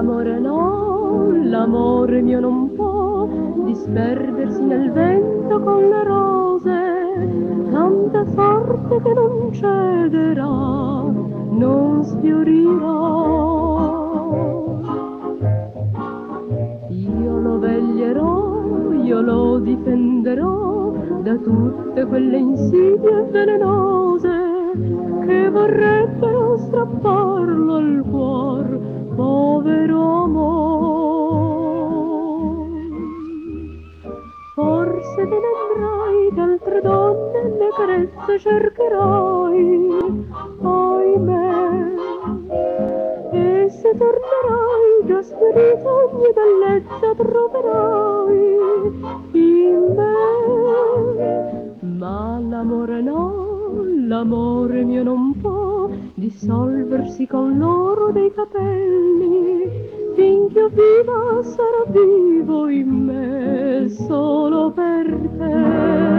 l'amore no, l'amore mio non può disperdersi nel vento con le rose, tanta sorte che non cederà, non sfiorirà. Io lo veglierò, io lo difenderò da tutte quelle insidie velenose che vorrebbero strapparlo al cuor, povero amor. Forse te ne andrai, d'altre donne le carezze cercherai, ahimè, e se tornerai già sfiorita ogni bellezza troverai in me. Ma l'amore no, l'amore mio non può dissolversi con l'oro dei capelli, finché io viva sarà vivo in me solo per te.